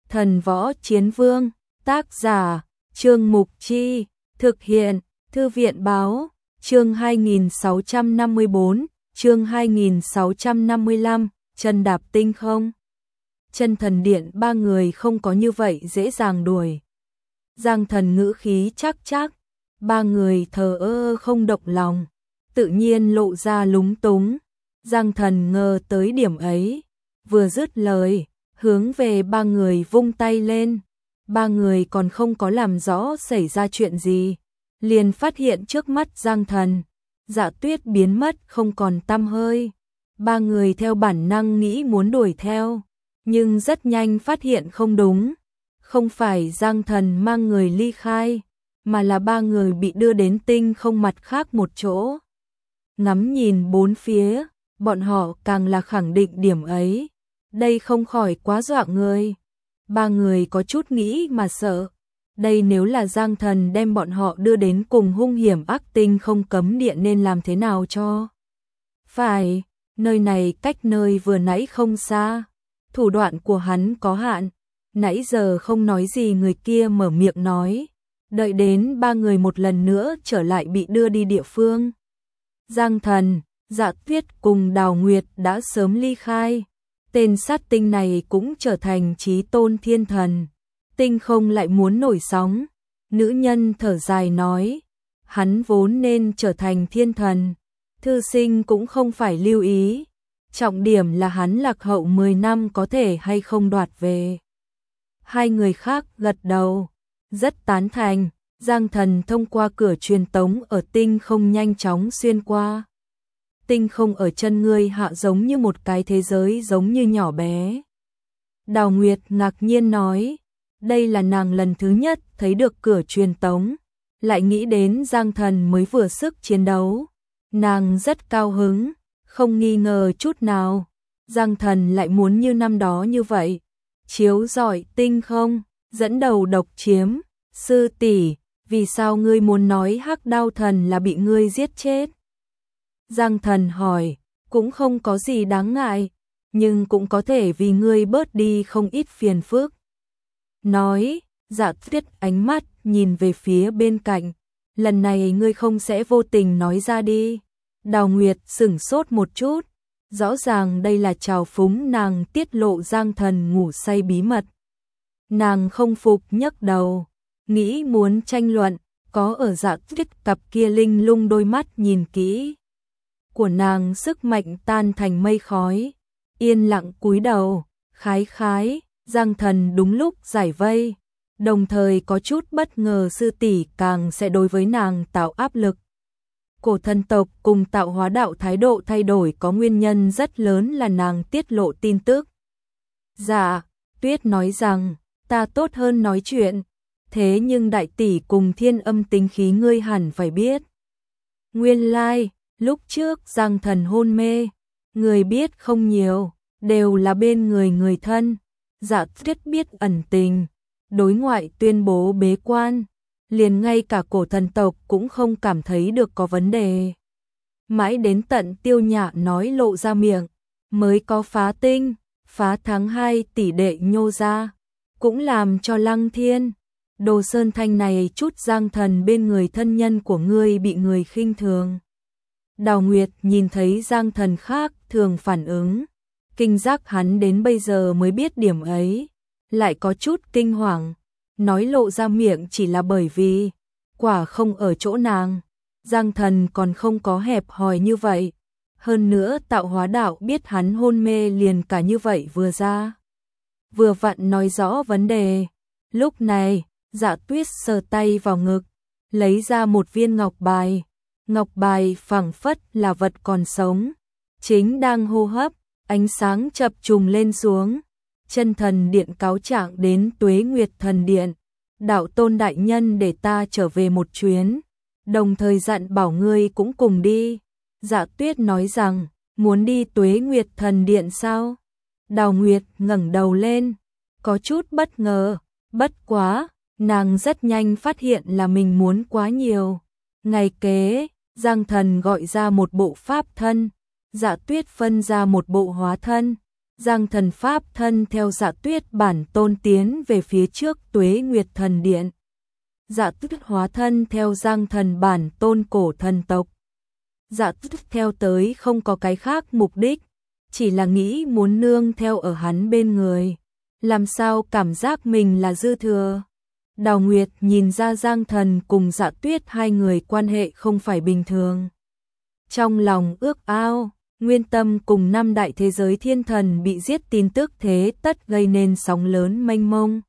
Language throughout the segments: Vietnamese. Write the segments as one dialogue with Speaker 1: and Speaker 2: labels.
Speaker 1: Thần Võ Chiến Vương, tác giả, Trương Mục Chi, thực hiện, Thư viện Báo, chương 2654, chương 2655, chân đạp tinh không. Chân thần điện ba người không có như vậy dễ dàng đuổi. Giang Thần ngữ khí chắc, ba người thờ ơ không động lòng, tự nhiên lộ ra lúng túng. Giang Thần ngờ tới điểm ấy, vừa dứt lời, hướng về ba người vung tay lên. Ba người còn không có làm rõ xảy ra chuyện gì, liền phát hiện trước mắt Giang Thần, Dạ Tuyết biến mất không còn tăm hơi. Ba người theo bản năng nghĩ muốn đuổi theo, nhưng rất nhanh phát hiện không đúng. Không phải Giang Thần mang người ly khai, mà là ba người bị đưa đến tinh không mặt khác một chỗ. Ngắm nhìn bốn phía, bọn họ càng là khẳng định điểm ấy. Đây không khỏi quá dọa người. Ba người có chút nghĩ mà sợ. Đây nếu là Giang Thần đem bọn họ đưa đến cùng hung hiểm ác tinh không cấm địa nên làm thế nào cho? Phải, nơi này cách nơi vừa nãy không xa. Thủ đoạn của hắn có hạn. Nãy giờ không nói gì người kia mở miệng nói. Đợi đến ba người một lần nữa trở lại bị đưa đi địa phương. Giang Thần, Dạ Tuyết cùng Đào Nguyệt đã sớm ly khai. Tên sát tinh này cũng trở thành chí tôn thiên thần. Tinh không lại muốn nổi sóng. Nữ nhân thở dài nói. Hắn vốn nên trở thành thiên thần. Thư sinh cũng không phải lưu ý. Trọng điểm là hắn lạc hậu 10 năm có thể hay không đoạt về. Hai người khác gật đầu. Rất tán thành. Giang Thần thông qua cửa truyền tống ở tinh không nhanh chóng xuyên qua. Tinh không ở chân ngươi hạ giống như một cái thế giới giống như nhỏ bé. Đào Nguyệt ngạc nhiên nói, đây là nàng lần thứ nhất thấy được cửa truyền tống, lại nghĩ đến Giang Thần mới vừa sức chiến đấu. Nàng rất cao hứng, không nghi ngờ chút nào, Giang Thần lại muốn như năm đó như vậy, chiếu rọi tinh không, dẫn đầu độc chiếm. Sư tỷ, vì sao ngươi muốn nói Hắc Đao Thần là bị ngươi giết chết? Giang Thần hỏi, cũng không có gì đáng ngại, nhưng cũng có thể vì ngươi bớt đi không ít phiền phức. Nói, Dạ Tuyết ánh mắt nhìn về phía bên cạnh, lần này ngươi không sẽ vô tình nói ra đi. Đào Nguyệt sửng sốt một chút, rõ ràng đây là trào phúng nàng tiết lộ Giang Thần ngủ say bí mật. Nàng không phục nhấc đầu, nghĩ muốn tranh luận, có ở Dạ Tuyết cặp kia linh lung đôi mắt nhìn kỹ. Của nàng sức mạnh tan thành mây khói, yên lặng cúi đầu, khái, Giang Thần đúng lúc giải vây, đồng thời có chút bất ngờ sư tỷ càng sẽ đối với nàng tạo áp lực. Cổ thần tộc cùng tạo hóa đạo thái độ thay đổi có nguyên nhân rất lớn là nàng tiết lộ tin tức. Dạ, Tuyết nói rằng, ta tốt hơn nói chuyện, thế nhưng đại tỷ cùng Thiên Âm tính khí ngươi hẳn phải biết. Nguyên lai, lúc trước Giang Thần hôn mê, người biết không nhiều, đều là bên người thân. Dạ Tuyết biết ẩn tình, đối ngoại tuyên bố bế quan, liền ngay cả cổ thần tộc cũng không cảm thấy được có vấn đề. Mãi đến tận Tiêu Nhạ nói lộ ra miệng, mới có phá tinh, phá tháng 2 tỷ đệ nhô ra, cũng làm cho Lăng Thiên, Đồ Sơn Thanh này chút Giang Thần bên người thân nhân của ngươi bị người khinh thường. Đào Nguyệt nhìn thấy Giang Thần khác thường phản ứng, kinh giác hắn đến bây giờ mới biết điểm ấy, lại có chút kinh hoàng, nói lộ ra miệng chỉ là bởi vì quả không ở chỗ nàng, Giang Thần còn không có hẹp hòi như vậy, hơn nữa tạo hóa đạo biết hắn hôn mê liền cả như vậy vừa ra. Vừa vặn nói rõ vấn đề, lúc này, Dạ Tuyết sờ tay vào ngực, lấy ra một viên ngọc bài. Ngọc bài phảng phất là vật còn sống, chính đang hô hấp, ánh sáng chập trùng lên xuống. Chân thần điện cáo trạng đến Tuế Nguyệt thần điện, đạo tôn đại nhân để ta trở về một chuyến, đồng thời dặn bảo ngươi cũng cùng đi. Dạ Tuyết nói rằng, muốn đi Tuế Nguyệt thần điện sao? Đào Nguyệt ngẩng đầu lên, có chút bất ngờ, bất quá, nàng rất nhanh phát hiện là mình muốn quá nhiều. Ngày kế, Giang Thần gọi ra một bộ pháp thân, Dạ Tuyết phân ra một bộ hóa thân, Giang Thần pháp thân theo Dạ Tuyết bản tôn tiến về phía trước Tuế Nguyệt Thần Điện. Dạ Tuyết hóa thân theo Giang Thần bản tôn cổ thần tộc. Dạ Tuyết theo tới không có cái khác mục đích, chỉ là nghĩ muốn nương theo ở hắn bên người. Làm sao cảm giác mình là dư thừa. Đào Nguyệt nhìn ra Giang Thần cùng Dạ Tuyết hai người quan hệ không phải bình thường. Trong lòng ước ao, Nguyên Tâm cùng 5 đại thế giới thiên thần bị giết tin tức thế tất gây nên sóng lớn mênh mông.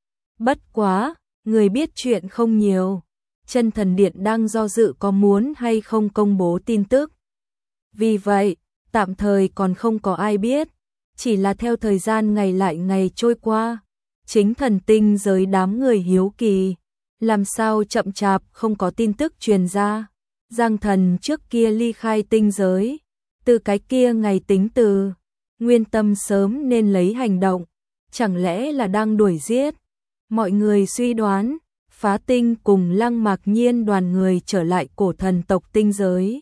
Speaker 1: Bất quá, người biết chuyện không nhiều. Chân Thần Điện đang do dự có muốn hay không công bố tin tức. Vì vậy, tạm thời còn không có ai biết. Chỉ là theo thời gian ngày lại ngày trôi qua, chính thần tinh giới đám người hiếu kỳ, làm sao chậm chạp không có tin tức truyền ra. Giang Thần trước kia ly khai tinh giới, từ cái kia ngày tính từ, Nguyên Tâm sớm nên lấy hành động, chẳng lẽ là đang đuổi giết. Mọi người suy đoán, Phá Tinh cùng Lăng Mạc Nhiên đoàn người trở lại cổ thần tộc tinh giới.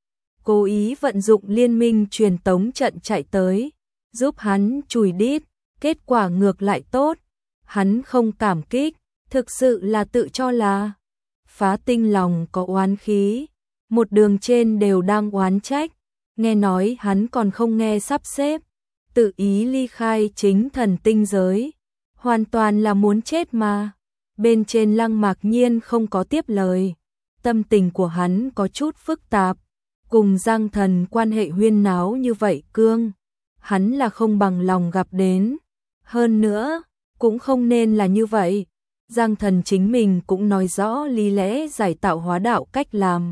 Speaker 1: Cố ý vận dụng liên minh truyền tống trận chạy tới, giúp hắn chùi đít, kết quả ngược lại tốt. Hắn không cảm kích, thực sự là tự cho là. Phá Tinh lòng có oán khí, một đường trên đều đang oán trách, nghe nói hắn còn không nghe sắp xếp, tự ý ly khai chính thần tinh giới, hoàn toàn là muốn chết mà. Bên trên Lăng Mạc Nhiên không có tiếp lời, tâm tình của hắn có chút phức tạp, cùng Giang Thần quan hệ huyên náo như vậy cương, hắn là không bằng lòng gặp đến. Hơn nữa, cũng không nên là như vậy. Giang Thần chính mình cũng nói rõ lý lẽ giải tạo hóa đạo cách làm.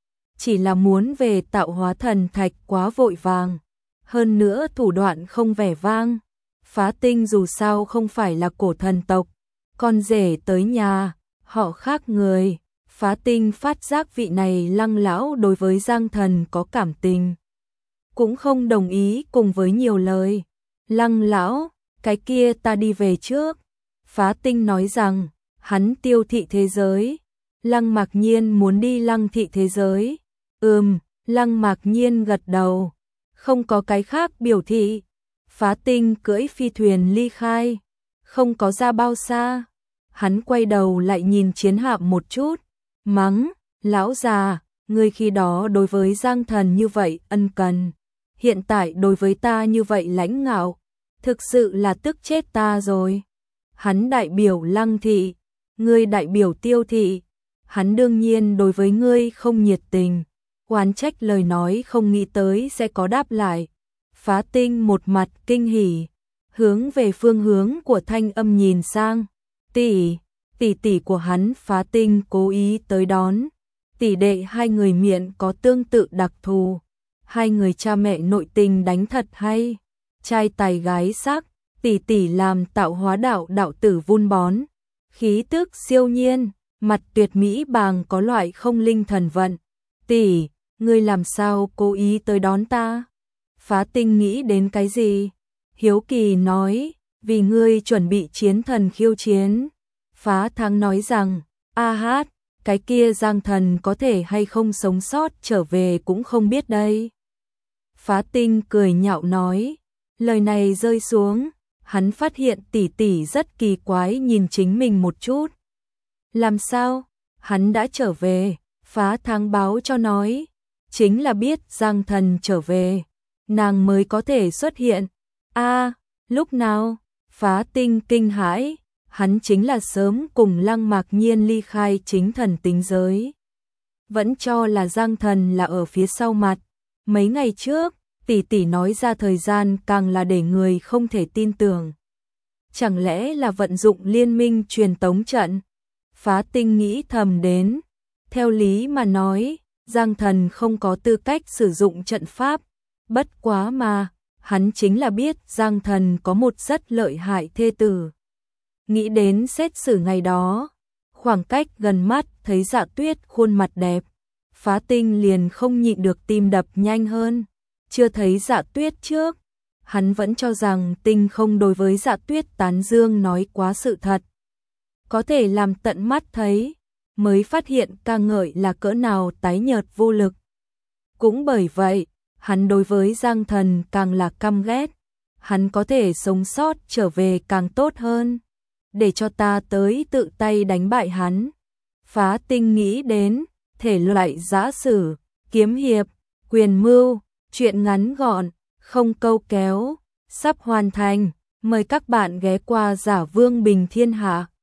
Speaker 1: Chỉ là muốn về tạo hóa thần thạch quá vội vàng. Hơn nữa thủ đoạn không vẻ vang. Phá Tinh dù sao không phải là cổ thần tộc. Con rể tới nhà, họ khác người. Phá Tinh phát giác vị này Lăng lão đối với Giang Thần có cảm tình. Cũng không đồng ý cùng với nhiều lời. Lăng lão, cái kia ta đi về trước. Phá Tinh nói rằng, hắn tiêu thị thế giới. Lăng Mạc Nhiên muốn đi Lăng thị thế giới. Lăng Mạc Nhiên gật đầu. Không có cái khác biểu thị. Phá Tinh cưỡi phi thuyền ly khai. Không có ra bao xa. Hắn quay đầu lại nhìn chiến hạm một chút. Mắng, lão già, ngươi khi đó đối với Giang Thần như vậy ân cần. Hiện tại đối với ta như vậy lãnh ngạo. Thực sự là tức chết ta rồi. Hắn đại biểu Lăng thị, ngươi đại biểu Tiêu thị. Hắn đương nhiên đối với ngươi không nhiệt tình. Oán trách lời nói không nghĩ tới sẽ có đáp lại. Phá Tinh một mặt kinh hỉ, hướng về phương hướng của thanh âm nhìn sang. Tỷ tỷ của hắn. Phá Tinh cố ý tới đón. Tỷ đệ hai người miệng có tương tự đặc thù. Hai người cha mẹ nội tình đánh thật hay. Trai tài gái sắc, tỷ tỷ làm tạo hóa đạo đạo tử vun bón. Khí tức siêu nhiên, mặt tuyệt mỹ bàng có loại không linh thần vận. Tỷ, ngươi làm sao cố ý tới đón ta? Phá Tinh nghĩ đến cái gì? Hiếu kỳ nói, vì ngươi chuẩn bị chiến thần khiêu chiến. Phá Thắng nói rằng, cái kia Giang Thần có thể hay không sống sót trở về cũng không biết đây. Phá Tinh cười nhạo nói, lời này rơi xuống, hắn phát hiện tỷ tỷ rất kỳ quái nhìn chính mình một chút. Làm sao? Hắn đã trở về, Phá Thắng báo cho nói, chính là biết Giang Thần trở về, nàng mới có thể xuất hiện. Lúc nào? Phá Tinh kinh hãi, hắn chính là sớm cùng Lăng Mạc Nhiên ly khai chính thần tính giới. Vẫn cho là Giang Thần là ở phía sau mặt. Mấy ngày trước, tỷ tỷ nói ra thời gian càng là để người không thể tin tưởng. Chẳng lẽ là vận dụng liên minh truyền tống trận? Phá Tinh nghĩ thầm đến. Theo lý mà nói, Giang Thần không có tư cách sử dụng trận pháp. Bất quá mà, hắn chính là biết Giang Thần có một rất lợi hại thê tử. Nghĩ đến xét xử ngày đó, khoảng cách gần mắt thấy Dạ Tuyết khuôn mặt đẹp. Phá Tinh liền không nhịn được tim đập nhanh hơn. Chưa thấy Dạ Tuyết trước, hắn vẫn cho rằng Tinh không đối với Dạ Tuyết tán dương nói quá sự thật. Có thể làm tận mắt thấy, mới phát hiện ca ngợi là cỡ nào tái nhợt vô lực. Cũng bởi vậy, hắn đối với Giang Thần càng là căm ghét. hắn có thể sống sót trở về càng tốt hơn. Để cho ta tới tự tay đánh bại hắn. Phá Tinh nghĩ đến thể loại giã sử, kiếm hiệp, quyền mưu, truyện ngắn gọn, không câu kéo, sắp hoàn thành. Mời các bạn ghé qua Giả Vương Bình Thiên Hạ.